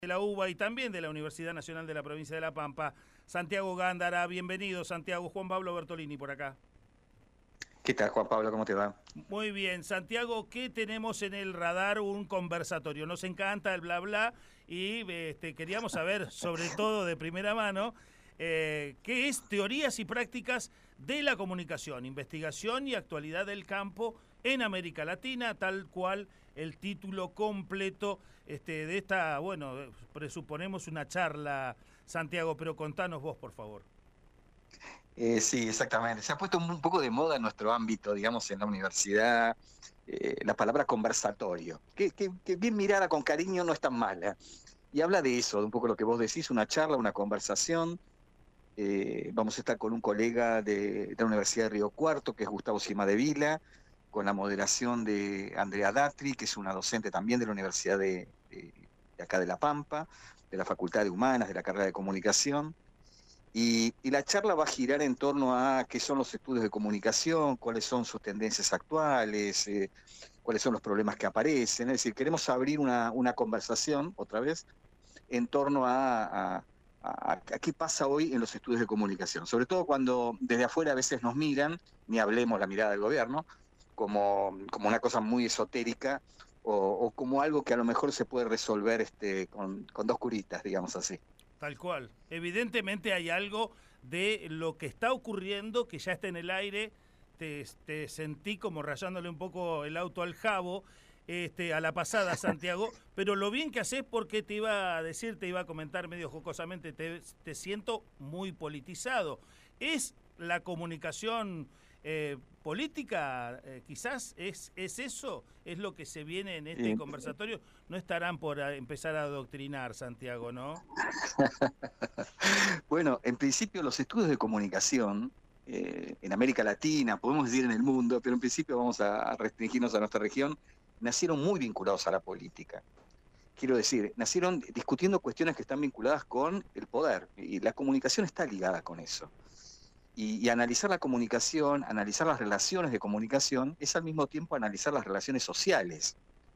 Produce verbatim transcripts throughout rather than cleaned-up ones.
de la UBA y también de la Universidad Nacional de la Provincia de La Pampa, Santiago Gándara. Bienvenido, Santiago. Juan Pablo Bertolini por acá. ¿Qué tal, Juan Pablo? ¿Cómo te va? Muy bien, Santiago, ¿qué tenemos en el radar? Un conversatorio. Nos encanta el bla bla y este, queríamos saber, sobre todo de primera mano, eh, qué es teorías y prácticas de la comunicación, investigación y actualidad del campo en América Latina, tal cual el título completo este, de esta, bueno, presuponemos una charla, Santiago, pero contanos vos, por favor. Eh, sí, exactamente. Se ha puesto un poco de moda en nuestro ámbito, digamos, en la universidad, eh, la palabra conversatorio, que, que, que bien mirada con cariño no es tan mala. Y habla de eso, de un poco lo que vos decís, una charla, una conversación. Eh, vamos a estar con un colega de, de la Universidad de Río Cuarto, que es Gustavo Cimadevila, con la moderación de Andrea Datri, que es una docente también de la Universidad de, de, de acá de La Pampa, de la Facultad de Humanas, de la carrera de Comunicación. Y, y la charla va a girar en torno a qué son los estudios de comunicación, cuáles son sus tendencias actuales, eh, cuáles son los problemas que aparecen. Es decir, queremos abrir una, una conversación, otra vez, en torno a, a, a, a qué pasa hoy en los estudios de comunicación. Sobre todo cuando desde afuera a veces nos miran, ni hablemos la mirada del gobierno, como, como una cosa muy esotérica o, o como algo que a lo mejor se puede resolver este, con, con dos curitas, digamos así. Tal cual. Evidentemente hay algo de lo que está ocurriendo que ya está en el aire. Te, te sentí como rayándole un poco el auto al jabo, este, a la pasada, Santiago, pero lo bien que haces, porque te iba a decir, te iba a comentar medio jocosamente, te, te siento muy politizado. ¿Es la comunicación eh, política, eh, quizás es, es eso? ¿Es lo que se viene en este Eh, conversatorio? No estarán por a, empezar a adoctrinar, Santiago, ¿no? Bueno, en principio los estudios de comunicación eh, en América Latina, podemos decir en el mundo, pero en principio vamos a, a restringirnos a nuestra región, nacieron muy vinculados a la política. Quiero decir, nacieron discutiendo cuestiones que están vinculadas con el poder y la comunicación está ligada con eso. Y, y analizar la comunicación, analizar las relaciones de comunicación, es al mismo tiempo analizar las relaciones sociales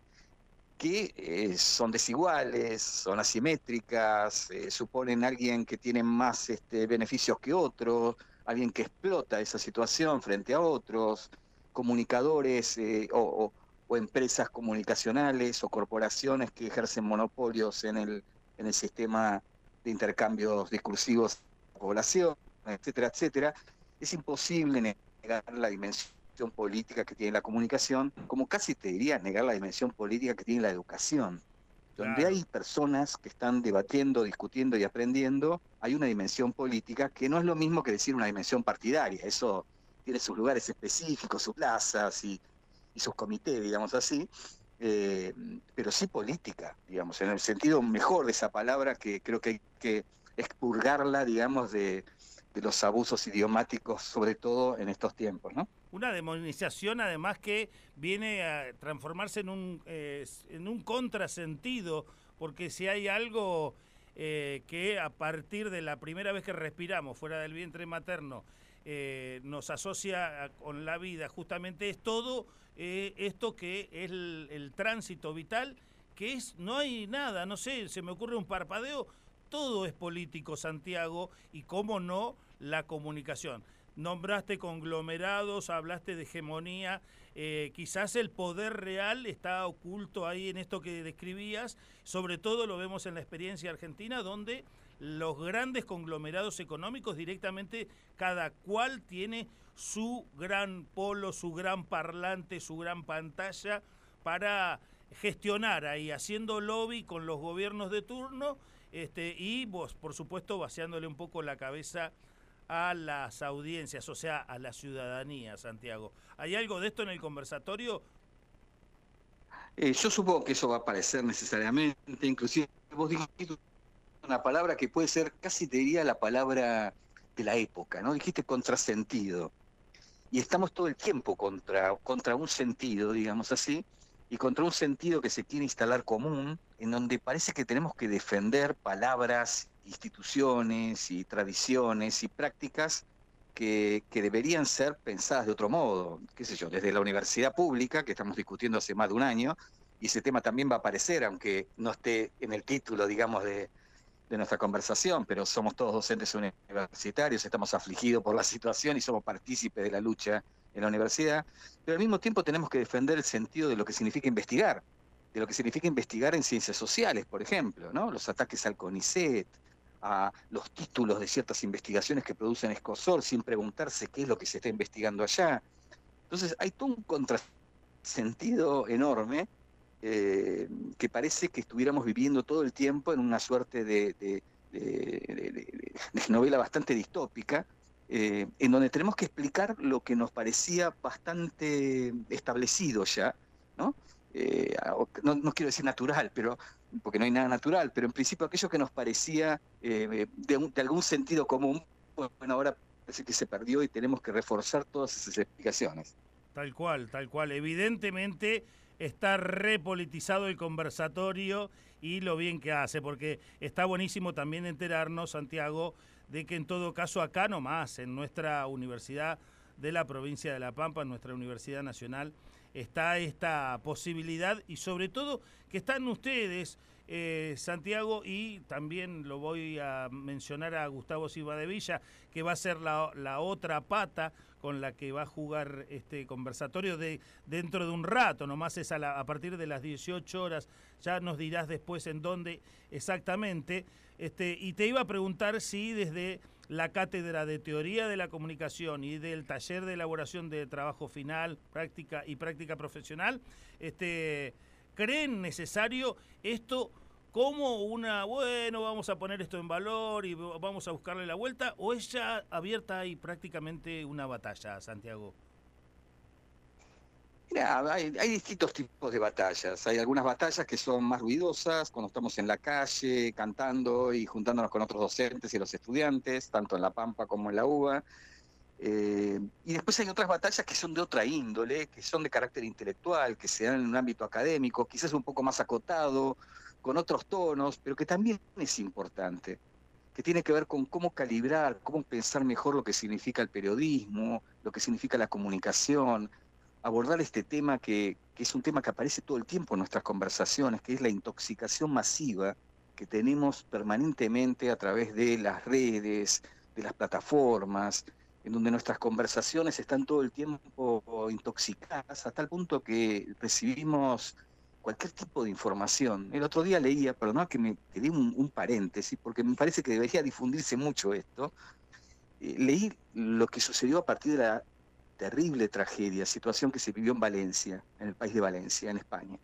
que eh, son desiguales, son asimétricas, eh, suponen alguien que tiene más este, beneficios que otro, alguien que explota esa situación frente a otros, comunicadores eh, o, o, o empresas comunicacionales o corporaciones que ejercen monopolios en el, en el sistema de intercambios discursivos de la población, etcétera, etcétera. Es imposible negar la dimensión política que tiene la comunicación, como casi te diría negar la dimensión política que tiene la educación. Donde Claro. hay personas que están debatiendo, discutiendo y aprendiendo, hay una dimensión política que no es lo mismo que decir una dimensión partidaria. Eso tiene sus lugares específicos, sus plazas y, y sus comités, digamos así, eh, pero sí política, digamos, en el sentido mejor de esa palabra, que creo que hay que expurgarla, digamos, de, de los abusos idiomáticos, sobre todo en estos tiempos, ¿no? Una demonización además que viene a transformarse en un, eh, en un contrasentido, porque si hay algo eh, que a partir de la primera vez que respiramos fuera del vientre materno eh, nos asocia a, con la vida, justamente es todo eh, esto que es el, el tránsito vital, que es, no hay nada, no sé, se me ocurre un parpadeo, todo es político, Santiago, y cómo no, la comunicación. Nombraste conglomerados, hablaste de hegemonía, eh, quizás el poder real está oculto ahí en esto que describías, sobre todo lo vemos en la experiencia argentina, donde los grandes conglomerados económicos directamente cada cual tiene su gran polo, su gran parlante, su gran pantalla para gestionar ahí, haciendo lobby con los gobiernos de turno, este, y vos, por supuesto, vaciándole un poco la cabeza a las audiencias, o sea, a la ciudadanía, Santiago. ¿Hay algo de esto en el conversatorio? Eh, yo supongo que eso va a aparecer necesariamente, inclusive vos dijiste una palabra que puede ser, casi te diría la palabra de la época, ¿no? Dijiste contrasentido. Y estamos todo el tiempo contra, contra un sentido, digamos así, y contra un sentido que se quiere instalar común, en donde parece que tenemos que defender palabras, instituciones y tradiciones y prácticas que, que deberían ser pensadas de otro modo, qué sé yo, desde la universidad pública, que estamos discutiendo hace más de un año, y ese tema también va a aparecer, aunque no esté en el título, digamos, de, de nuestra conversación, pero somos todos docentes universitarios, estamos afligidos por la situación y somos partícipes de la lucha en la universidad, pero al mismo tiempo tenemos que defender el sentido de lo que significa investigar, de lo que significa investigar en ciencias sociales, por ejemplo, ¿no? Los ataques al CONICET, a los títulos de ciertas investigaciones que producen Escosor sin preguntarse qué es lo que se está investigando allá. Entonces hay todo un contrasentido enorme eh, que parece que estuviéramos viviendo todo el tiempo en una suerte de, de, de, de, de, de novela bastante distópica, eh, en donde tenemos que explicar lo que nos parecía bastante establecido ya, ¿no? Eh, no, no quiero decir natural, pero porque no hay nada natural, pero en principio aquello que nos parecía eh, de, un, de algún sentido común, bueno, ahora parece que se perdió y tenemos que reforzar todas esas explicaciones. Tal cual, tal cual. Evidentemente está repolitizado el conversatorio y lo bien que hace, porque está buenísimo también enterarnos, Santiago, de que en todo caso acá nomás, en nuestra universidad de la provincia de La Pampa, en nuestra Universidad Nacional, está esta posibilidad y sobre todo que están ustedes, eh, Santiago, y también lo voy a mencionar a Gustavo Silva de Villa, que va a ser la, la otra pata con la que va a jugar este conversatorio de dentro de un rato, nomás es a, la, a partir de las dieciocho horas, ya nos dirás después en dónde exactamente, este, y te iba a preguntar si desde la cátedra de Teoría de la Comunicación y del taller de elaboración de trabajo final, práctica y práctica profesional, este, ¿creen necesario esto como una, bueno, vamos a poner esto en valor y vamos a buscarle la vuelta, o es ya abierta y prácticamente una batalla, Santiago? Mira, hay, hay distintos tipos de batallas. Hay algunas batallas que son más ruidosas, cuando estamos en la calle, cantando y juntándonos con otros docentes y los estudiantes, tanto en La Pampa como en la U B A. Eh, y después hay otras batallas que son de otra índole, que son de carácter intelectual, que se dan en un ámbito académico, quizás un poco más acotado, con otros tonos, pero que también es importante, que tiene que ver con cómo calibrar, cómo pensar mejor lo que significa el periodismo, lo que significa la comunicación, abordar este tema que, que es un tema que aparece todo el tiempo en nuestras conversaciones, que es la intoxicación masiva que tenemos permanentemente a través de las redes, de las plataformas, en donde nuestras conversaciones están todo el tiempo intoxicadas, a tal punto que recibimos cualquier tipo de información. El otro día leía, perdón que me que di un, un paréntesis, porque me parece que debería difundirse mucho esto, eh, leí lo que sucedió a partir de la terrible tragedia, situación que se vivió en Valencia, en el país de Valencia, en España.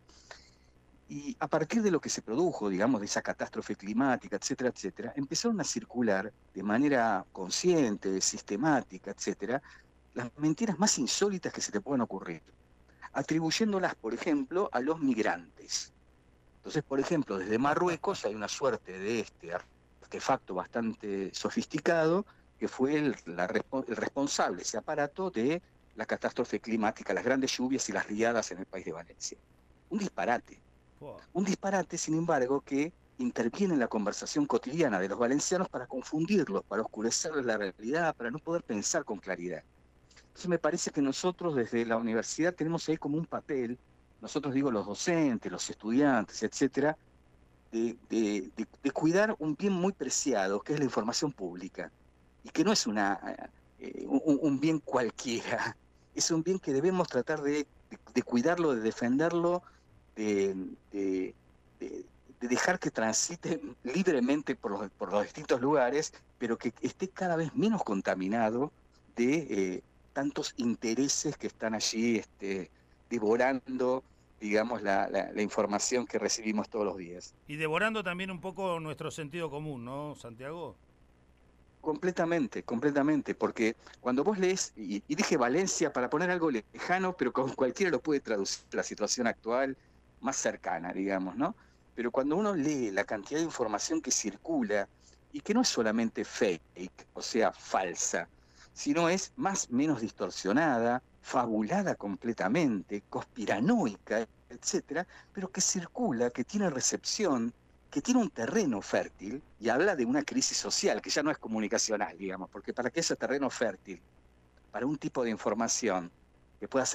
Y a partir de lo que se produjo, digamos, de esa catástrofe climática, etcétera, etcétera, empezaron a circular de manera consciente, sistemática, etcétera, las mentiras más insólitas que se te puedan ocurrir, atribuyéndolas, por ejemplo, a los migrantes. Entonces, por ejemplo, desde Marruecos hay una suerte de este artefacto bastante sofisticado que fue el, la, el responsable, ese aparato, de la catástrofe climática, las grandes lluvias y las riadas en el país de Valencia. Un disparate. Un disparate, sin embargo, que interviene en la conversación cotidiana de los valencianos para confundirlos, para oscurecerles la realidad, para no poder pensar con claridad. Entonces me parece que nosotros desde la universidad tenemos ahí como un papel, nosotros digo los docentes, los estudiantes, etcétera, de, de, de, de cuidar un bien muy preciado, que es la información pública, y que no es una, eh, un, un bien cualquiera, es un bien que debemos tratar de, de, de cuidarlo, de defenderlo, de, de, de, de dejar que transite libremente por los, por los distintos lugares, pero que esté cada vez menos contaminado de eh, tantos intereses que están allí este, devorando, digamos, la, la, la información que recibimos todos los días. Y devorando también un poco nuestro sentido común, ¿no, Santiago? Completamente, completamente, porque cuando vos lees, y, y dije Valencia para poner algo lejano, pero con cualquiera lo puede traducir la situación actual más cercana, digamos, ¿no? Pero cuando uno lee la cantidad de información que circula, y que no es solamente fake, o sea, falsa, sino es más o menos distorsionada, fabulada completamente, conspiranoica, etcétera, pero que circula, que tiene recepción, que tiene un terreno fértil, y habla de una crisis social, que ya no es comunicacional, digamos, porque para que ese terreno fértil, para un tipo de información que pueda ser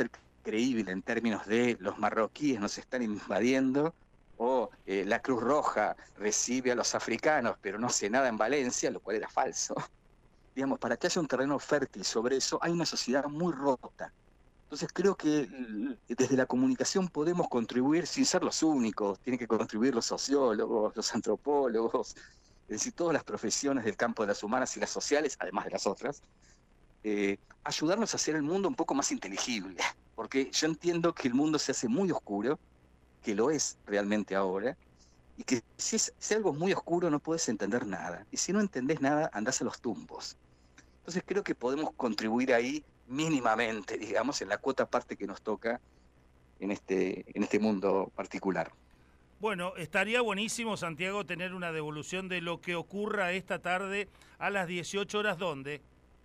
increíble en términos de los marroquíes nos están invadiendo, o eh, la Cruz Roja recibe a los africanos, pero no hace nada en Valencia, lo cual era falso. Digamos, para que haya un terreno fértil sobre eso, hay una sociedad muy rota. Entonces creo que desde la comunicación podemos contribuir sin ser los únicos, tienen que contribuir los sociólogos, los antropólogos, es decir, todas las profesiones del campo de las humanas y las sociales, además de las otras, eh, ayudarnos a hacer el mundo un poco más inteligible, porque yo entiendo que el mundo se hace muy oscuro, que lo es realmente ahora, y que si, es, si algo es muy oscuro no puedes entender nada, y si no entendés nada andás a los tumbos. Entonces creo que podemos contribuir ahí mínimamente, digamos, en la cuota parte que nos toca en este, en este mundo particular. Bueno, estaría buenísimo, Santiago, tener una devolución de lo que ocurra esta tarde a las dieciocho horas, ¿dónde?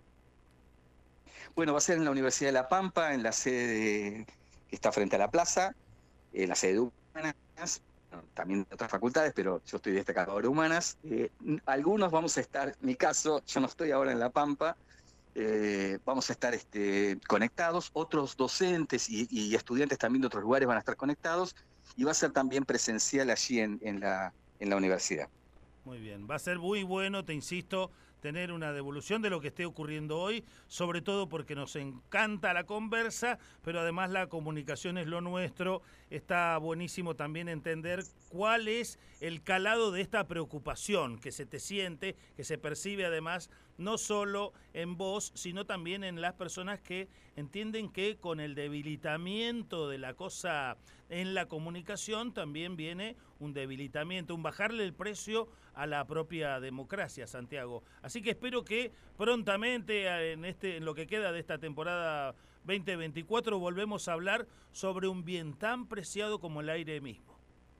Bueno, va a ser en la Universidad de La Pampa, en la sede que está frente a la plaza, en la sede de Humanas, también de otras facultades, pero yo estoy destacado de Humanas. Eh, algunos vamos a estar, en mi caso, yo no estoy ahora en La Pampa, eh, vamos a estar este, conectados, otros docentes y, y estudiantes también de otros lugares van a estar conectados, y va a ser también presencial allí en, en, la, en la universidad. Muy bien, va a ser muy bueno, te insisto, tener una devolución de lo que esté ocurriendo hoy, sobre todo porque nos encanta la conversa, pero además la comunicación es lo nuestro. Está buenísimo también entender cuál es el calado de esta preocupación que se te siente, que se percibe además, no solo en vos, sino también en las personas que entienden que con el debilitamiento de la cosa en la comunicación también viene un debilitamiento, un bajarle el precio a la propia democracia, Santiago. Así que espero que prontamente, en, este, en lo que queda de esta temporada veinte veinticuatro, volvemos a hablar sobre un bien tan preciado como el aire mismo.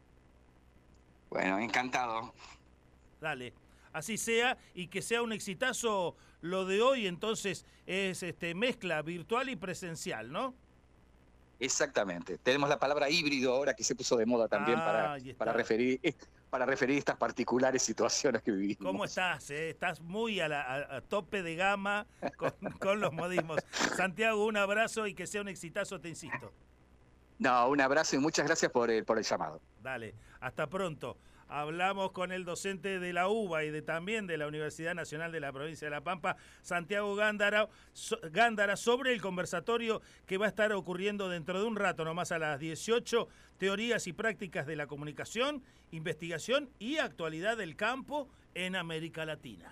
Bueno, encantado. Dale, así sea, y que sea un exitazo lo de hoy, entonces es este, mezcla virtual y presencial, ¿no? Exactamente. Tenemos la palabra híbrido ahora que se puso de moda también ah, para, para, referir, para referir estas particulares situaciones que vivimos. ¿Cómo estás? Eh? Estás muy a, la, a, a tope de gama con, con los modismos. Santiago, un abrazo y que sea un exitazo, te insisto. No, un abrazo y muchas gracias por el, por el llamado. Dale, hasta pronto. Hablamos con el docente de la U B A y de, también de la Universidad Nacional de la Provincia de La Pampa, Santiago Gándara, so, Gándara, sobre el conversatorio que va a estar ocurriendo dentro de un rato, nomás a las dieciocho, teorías y prácticas de la comunicación, investigación y actualidad del campo en América Latina.